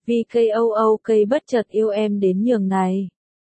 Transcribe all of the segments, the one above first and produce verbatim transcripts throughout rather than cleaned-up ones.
vì KOOK bất chợt yêu em đến nhường này.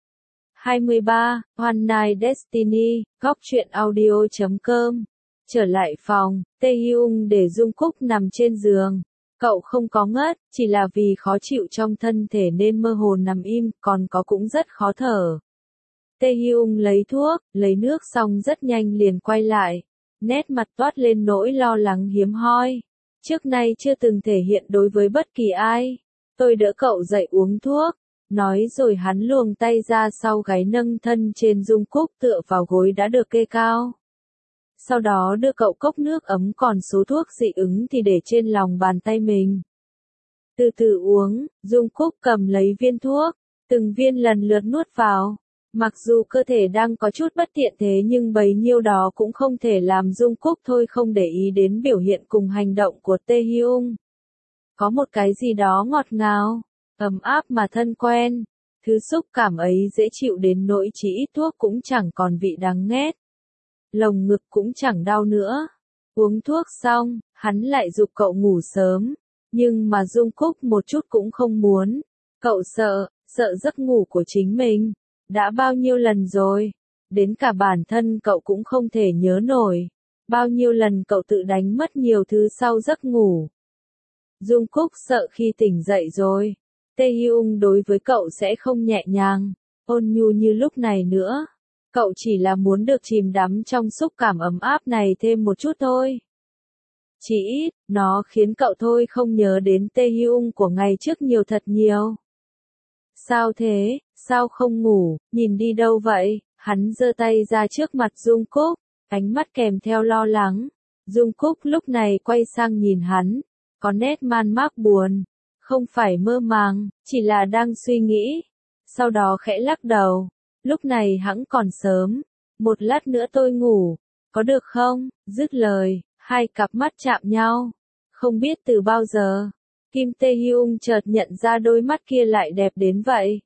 hai mươi ba. One Night Destiny, góc truyện audio chấm com. Trở lại phòng, Taehyung để Jungkook nằm trên giường. Cậu không có ngất, chỉ là vì khó chịu trong thân thể nên mơ hồ nằm im, còn có cũng rất khó thở. Taehyung lấy thuốc, lấy nước xong rất nhanh liền quay lại. Nét mặt toát lên nỗi lo lắng hiếm hoi. Trước nay chưa từng thể hiện đối với bất kỳ ai. Tôi đỡ cậu dậy uống thuốc. Nói rồi hắn luồng tay ra sau gáy nâng thân trên Jungkook tựa vào gối đã được kê cao. Sau đó đưa cậu cốc nước ấm còn số thuốc dị ứng thì để trên lòng bàn tay mình. Từ từ uống, Jungkook cầm lấy viên thuốc, từng viên lần lượt nuốt vào. Mặc dù cơ thể đang có chút bất tiện thế nhưng bấy nhiêu đó cũng không thể làm Jungkook thôi không để ý đến biểu hiện cùng hành động của Taehyung. Có một cái gì đó ngọt ngào, ấm áp mà thân quen. Thứ xúc cảm ấy dễ chịu đến nỗi chỉ ít thuốc cũng chẳng còn vị đắng nghét. Lồng ngực cũng chẳng đau nữa. Uống thuốc xong, hắn lại giục cậu ngủ sớm. Nhưng mà Jungkook một chút cũng không muốn. Cậu sợ, sợ giấc ngủ của chính mình. Đã bao nhiêu lần rồi. Đến cả bản thân cậu cũng không thể nhớ nổi. Bao nhiêu lần cậu tự đánh mất nhiều thứ sau giấc ngủ. Jungkook sợ khi tỉnh dậy rồi. Taehyung đối với cậu sẽ không nhẹ nhàng, ôn nhu như lúc này nữa. Cậu chỉ là muốn được chìm đắm trong xúc cảm ấm áp này thêm một chút thôi. Chỉ ít, nó khiến cậu thôi không nhớ đến Taehyung của ngày trước nhiều thật nhiều. Sao thế, sao không ngủ, nhìn đi đâu vậy? Hắn giơ tay ra trước mặt Jungkook, ánh mắt kèm theo lo lắng. Jungkook lúc này quay sang nhìn hắn, có nét man mác buồn. Không phải mơ màng, chỉ là đang suy nghĩ. Sau đó khẽ lắc đầu. Lúc này hẵng còn sớm. Một lát nữa tôi ngủ. Có được không? Dứt lời, hai cặp mắt chạm nhau. Không biết từ bao giờ, Kim Taehyung chợt nhận ra đôi mắt kia lại đẹp đến vậy.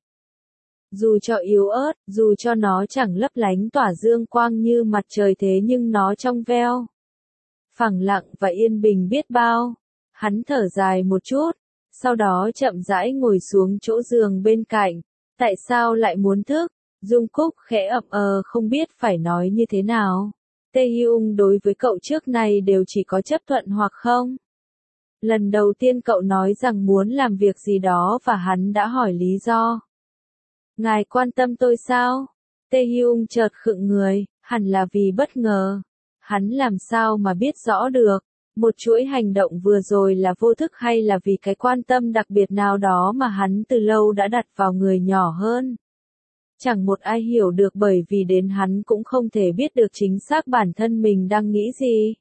Dù cho yếu ớt, dù cho nó chẳng lấp lánh tỏa dương quang như mặt trời thế nhưng nó trong veo. Phẳng lặng và yên bình biết bao. Hắn thở dài một chút. Sau đó chậm rãi ngồi xuống chỗ giường bên cạnh. Tại sao lại muốn thức? Jungkook khẽ ậm ờ không biết phải nói như thế nào. Taehyung đối với cậu trước này đều chỉ có chấp thuận hoặc không. Lần đầu tiên cậu nói rằng muốn làm việc gì đó và hắn đã hỏi lý do. Ngài quan tâm tôi sao? Taehyung chợt khựng người, hẳn là vì bất ngờ. Hắn làm sao mà biết rõ được. Một chuỗi hành động vừa rồi là vô thức hay là vì cái quan tâm đặc biệt nào đó mà hắn từ lâu đã đặt vào người nhỏ hơn. Chẳng một ai hiểu được bởi vì đến hắn cũng không thể biết được chính xác bản thân mình đang nghĩ gì.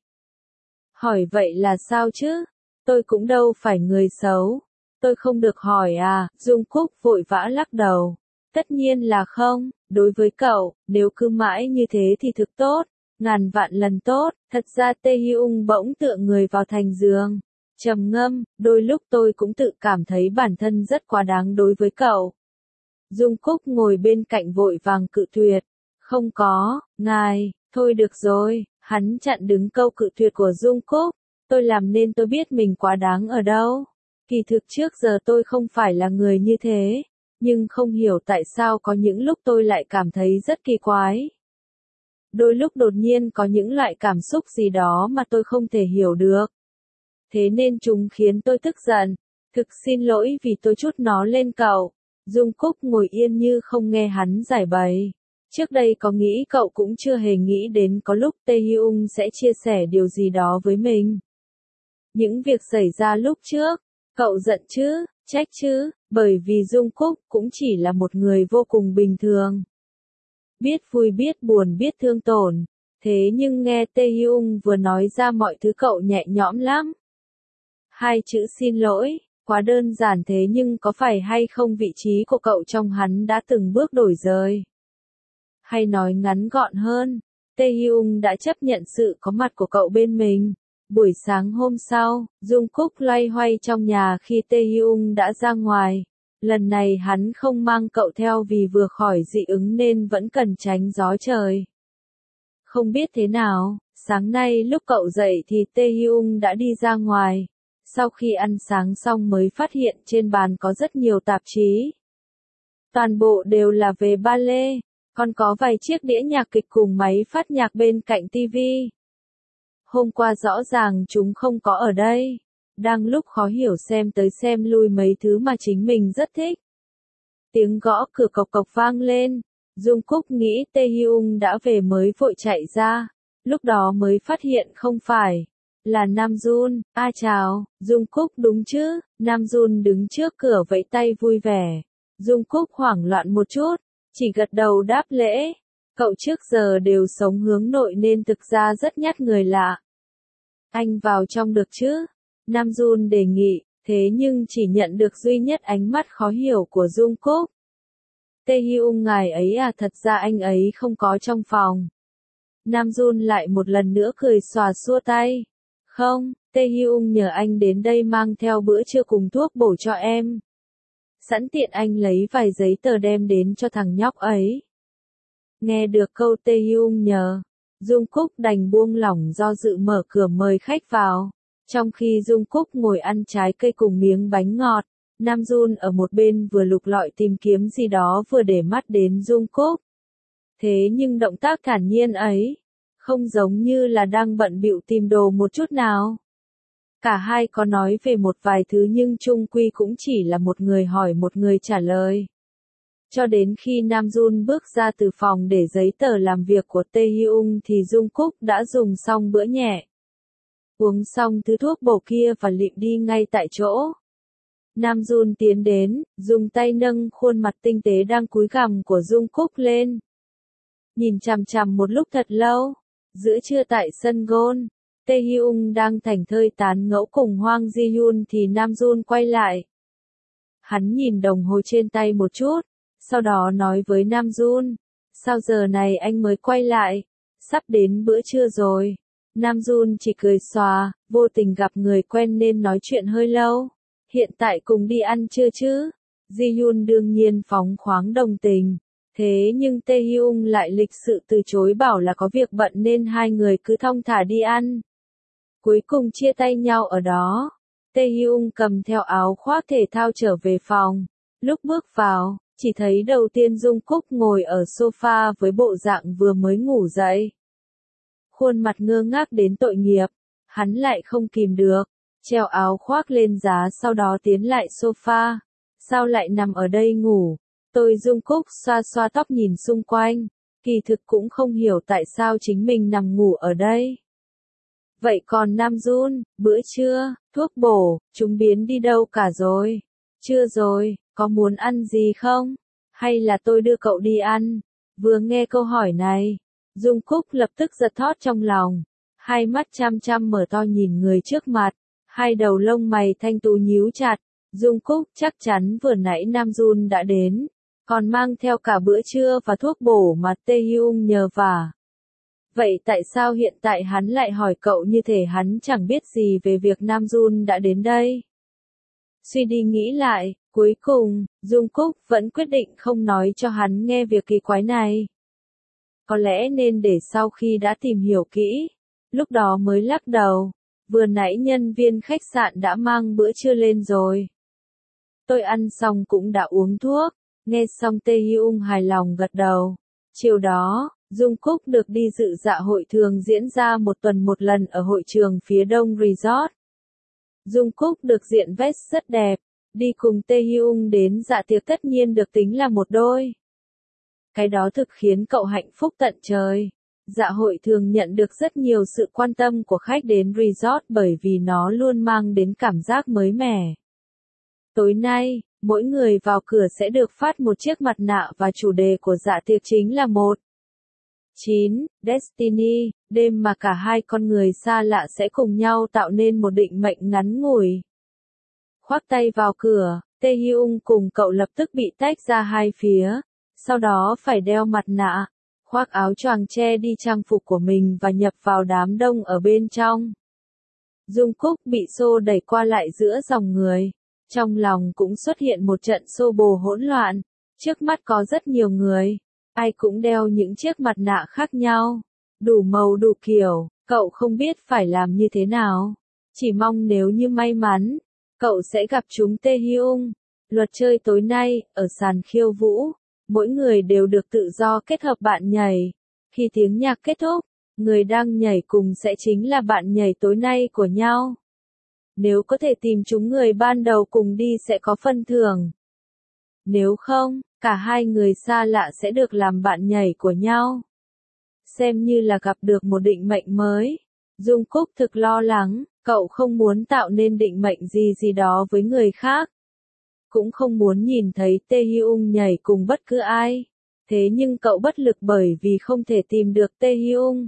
Hỏi vậy là sao chứ? Tôi cũng đâu phải người xấu. Tôi không được hỏi à? Jungkook vội vã lắc đầu. Tất nhiên là không, đối với cậu, nếu cứ mãi như thế thì thực tốt. Ngàn vạn lần tốt. Thật ra Taehyung bỗng tựa người vào thành giường. Trầm ngâm, đôi lúc tôi cũng tự cảm thấy bản thân rất quá đáng đối với cậu. Jungkook ngồi bên cạnh vội vàng cự tuyệt. Không có, ngài, thôi được rồi. Hắn chặn đứng câu cự tuyệt của Jungkook. Tôi làm nên tôi biết mình quá đáng ở đâu. Kỳ thực trước giờ tôi không phải là người như thế. Nhưng không hiểu tại sao có những lúc tôi lại cảm thấy rất kỳ quái. Đôi lúc đột nhiên có những loại cảm xúc gì đó mà tôi không thể hiểu được. Thế nên chúng khiến tôi tức giận. Thực xin lỗi vì tôi trút nó lên cậu. Jungkook ngồi yên như không nghe hắn giải bày. Trước đây có nghĩ cậu cũng chưa hề nghĩ đến có lúc Taehyung sẽ chia sẻ điều gì đó với mình. Những việc xảy ra lúc trước, cậu giận chứ, trách chứ, bởi vì Jungkook cũng chỉ là một người vô cùng bình thường. Biết vui biết buồn biết thương tổn. Thế nhưng nghe Taehyung vừa nói ra mọi thứ cậu nhẹ nhõm lắm. Hai chữ xin lỗi, quá đơn giản thế nhưng có phải hay không vị trí của cậu trong hắn đã từng bước đổi rời. Hay nói ngắn gọn hơn, Taehyung đã chấp nhận sự có mặt của cậu bên mình. Buổi sáng hôm sau, Jungkook loay hoay trong nhà khi Taehyung đã ra ngoài. Lần này hắn không mang cậu theo vì vừa khỏi dị ứng nên vẫn cần tránh gió trời. Không biết thế nào, sáng nay lúc cậu dậy thì Taehyung đã đi ra ngoài. Sau khi ăn sáng xong mới phát hiện trên bàn có rất nhiều tạp chí. Toàn bộ đều là về ballet, còn có vài chiếc đĩa nhạc kịch cùng máy phát nhạc bên cạnh tivi. Hôm qua rõ ràng chúng không có ở đây. Đang lúc khó hiểu xem tới xem lui mấy thứ mà chính mình rất thích. Tiếng gõ cửa cộc cộc vang lên. Jungkook nghĩ Taehyung đã về mới vội chạy ra. Lúc đó mới phát hiện không phải. Là Namjoon. A chào, Jungkook đúng chứ? Namjoon đứng trước cửa vẫy tay vui vẻ. Jungkook hoảng loạn một chút. Chỉ gật đầu đáp lễ. Cậu trước giờ đều sống hướng nội nên thực ra rất nhát người lạ. Anh vào trong được chứ? Namjoon đề nghị, thế nhưng chỉ nhận được duy nhất ánh mắt khó hiểu của Jungkook. Taehyung ngài ấy à, thật ra anh ấy không có trong phòng. Namjoon lại một lần nữa cười xòa xua tay. Không, Taehyung nhờ anh đến đây mang theo bữa trưa cùng thuốc bổ cho em. Sẵn tiện anh lấy vài giấy tờ đem đến cho thằng nhóc ấy. Nghe được câu Taehyung nhờ, Jungkook đành buông lỏng do dự mở cửa mời khách vào. Trong khi Jungkook ngồi ăn trái cây cùng miếng bánh ngọt, Namjoon ở một bên vừa lục lọi tìm kiếm gì đó vừa để mắt đến Jungkook. Thế nhưng động tác thản nhiên ấy, không giống như là đang bận bịu tìm đồ một chút nào. Cả hai có nói về một vài thứ nhưng chung quy cũng chỉ là một người hỏi một người trả lời. Cho đến khi Namjoon bước ra từ phòng để giấy tờ làm việc của Taehyung thì Jungkook đã dùng xong bữa nhẹ. Uống xong thứ thuốc bổ kia và lịm đi ngay tại chỗ. Namjoon tiến đến, dùng tay nâng khuôn mặt tinh tế đang cúi gằm của Jungkook lên. Nhìn chằm chằm một lúc thật lâu. Giữa trưa tại sân golf, Taehyung đang thảnh thơi tán ngẫu cùng Hwang Ji-hyun thì Namjoon quay lại. Hắn nhìn đồng hồ trên tay một chút, sau đó nói với Namjoon, sao giờ này anh mới quay lại, sắp đến bữa trưa rồi. Namjoon chỉ cười xòa, vô tình gặp người quen nên nói chuyện hơi lâu. Hiện tại cùng đi ăn trưa chứ? Ji-hyun đương nhiên phóng khoáng đồng tình. Thế nhưng Taehyung lại lịch sự từ chối bảo là có việc bận nên hai người cứ thong thả đi ăn. Cuối cùng chia tay nhau ở đó. Taehyung cầm theo áo khoác thể thao trở về phòng. Lúc bước vào, chỉ thấy đầu tiên Jungkook ngồi ở sofa với bộ dạng vừa mới ngủ dậy. Khuôn mặt ngơ ngác đến tội nghiệp, hắn lại không kìm được, treo áo khoác lên giá sau đó tiến lại sofa. Sao lại nằm ở đây ngủ? Tôi Jungkook xoa xoa tóc nhìn xung quanh, kỳ thực cũng không hiểu tại sao chính mình nằm ngủ ở đây. Vậy còn Namjoon, bữa trưa, thuốc bổ, chúng biến đi đâu cả rồi? Chưa rồi, có muốn ăn gì không? Hay là tôi đưa cậu đi ăn? Vừa nghe câu hỏi này, Jungkook lập tức giật thót trong lòng, hai mắt chăm chăm mở to nhìn người trước mặt, hai đầu lông mày thanh tú nhíu chặt. Jungkook chắc chắn vừa nãy Namjoon đã đến, còn mang theo cả bữa trưa và thuốc bổ mà Taehyung nhờ vả. Vậy tại sao hiện tại hắn lại hỏi cậu như thể hắn chẳng biết gì về việc Namjoon đã đến đây? Suy đi nghĩ lại, cuối cùng, Jungkook vẫn quyết định không nói cho hắn nghe việc kỳ quái này. Có lẽ nên để sau khi đã tìm hiểu kỹ, lúc đó mới lắc đầu, vừa nãy nhân viên khách sạn đã mang bữa trưa lên rồi. Tôi ăn xong cũng đã uống thuốc, nghe xong Taehyung hài lòng gật đầu. Chiều đó, Jungkook được đi dự dạ hội thường diễn ra một tuần một lần ở hội trường phía đông resort. Jungkook được diện vest rất đẹp, đi cùng Taehyung đến dạ tiệc tất nhiên được tính là một đôi. Cái đó thực khiến cậu hạnh phúc tận trời. Dạ hội thường nhận được rất nhiều sự quan tâm của khách đến resort bởi vì nó luôn mang đến cảm giác mới mẻ. Tối nay, mỗi người vào cửa sẽ được phát một chiếc mặt nạ và chủ đề của dạ tiệc chính là một chín Destiny, đêm mà cả hai con người xa lạ sẽ cùng nhau tạo nên một định mệnh ngắn ngủi. Khoác tay vào cửa, Taehyung cùng cậu lập tức bị tách ra hai phía, sau đó phải đeo mặt nạ, khoác áo choàng che đi trang phục của mình và nhập vào đám đông ở bên trong. Jungkook bị xô đẩy qua lại giữa dòng người. Trong lòng cũng xuất hiện một trận xô bồ hỗn loạn. Trước mắt có rất nhiều người. Ai cũng đeo những chiếc mặt nạ khác nhau. Đủ màu đủ kiểu. Cậu không biết phải làm như thế nào. Chỉ mong nếu như may mắn, cậu sẽ gặp chúng Taehyung. Luật chơi tối nay, ở sàn khiêu vũ, mỗi người đều được tự do kết hợp bạn nhảy. Khi tiếng nhạc kết thúc, người đang nhảy cùng sẽ chính là bạn nhảy tối nay của nhau. Nếu có thể tìm chúng người ban đầu cùng đi sẽ có phân thưởng. Nếu không, cả hai người xa lạ sẽ được làm bạn nhảy của nhau. Xem như là gặp được một định mệnh mới. Jungkook thực lo lắng, cậu không muốn tạo nên định mệnh gì gì đó với người khác. Cũng không muốn nhìn thấy Taehyung nhảy cùng bất cứ ai. Thế nhưng cậu bất lực bởi vì không thể tìm được Taehyung.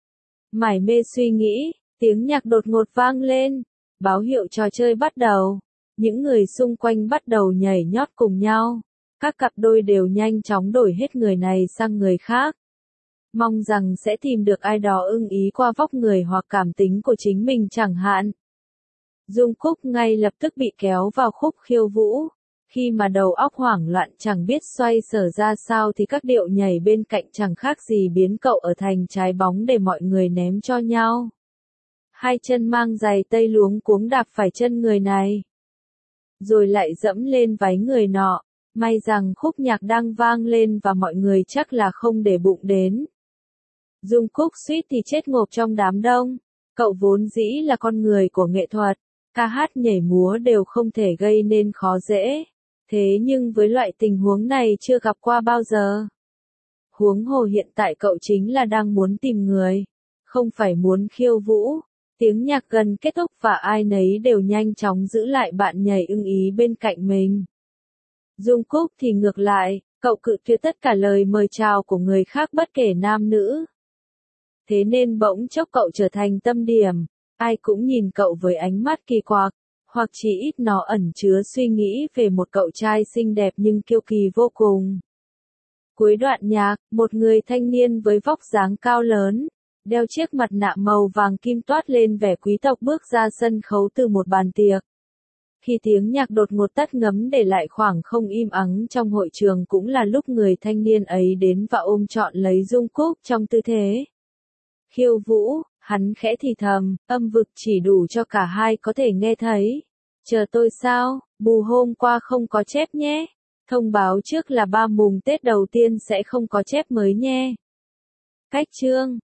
Mải mê suy nghĩ, tiếng nhạc đột ngột vang lên. Báo hiệu trò chơi bắt đầu. Những người xung quanh bắt đầu nhảy nhót cùng nhau. Các cặp đôi đều nhanh chóng đổi hết người này sang người khác. Mong rằng sẽ tìm được ai đó ưng ý qua vóc người hoặc cảm tính của chính mình chẳng hạn. Jungkook ngay lập tức bị kéo vào khúc khiêu vũ. Khi mà đầu óc hoảng loạn chẳng biết xoay sở ra sao thì các điệu nhảy bên cạnh chẳng khác gì biến cậu ở thành trái bóng để mọi người ném cho nhau. Hai chân mang giày tây luống cuống đạp phải chân người này. Rồi lại dẫm lên váy người nọ. May rằng khúc nhạc đang vang lên và mọi người chắc là không để bụng đến. Jungkook suýt thì chết ngộp trong đám đông. Cậu vốn dĩ là con người của nghệ thuật. Ca hát nhảy múa đều không thể gây nên khó dễ. Thế nhưng với loại tình huống này chưa gặp qua bao giờ. Huống hồ hiện tại cậu chính là đang muốn tìm người. Không phải muốn khiêu vũ. Tiếng nhạc gần kết thúc và ai nấy đều nhanh chóng giữ lại bạn nhảy ưng ý bên cạnh mình. Jungkook thì ngược lại, cậu cự tuyệt tất cả lời mời chào của người khác bất kể nam nữ. Thế nên bỗng chốc cậu trở thành tâm điểm, ai cũng nhìn cậu với ánh mắt kỳ quặc, hoặc chỉ ít nó ẩn chứa suy nghĩ về một cậu trai xinh đẹp nhưng kiêu kỳ vô cùng. Cuối đoạn nhạc, một người thanh niên với vóc dáng cao lớn, đeo chiếc mặt nạ màu vàng kim toát lên vẻ quý tộc bước ra sân khấu từ một bàn tiệc. Khi tiếng nhạc đột ngột tắt ngấm để lại khoảng không im ắng trong hội trường cũng là lúc người thanh niên ấy đến và ôm trọn lấy Jungkook trong tư thế khiêu vũ, hắn khẽ thì thầm, âm vực chỉ đủ cho cả hai có thể nghe thấy. Chờ tôi sao, bù hôm qua không có chép nhé. Thông báo trước là ba mùng Tết đầu tiên sẽ không có chép mới nhé. Cách chương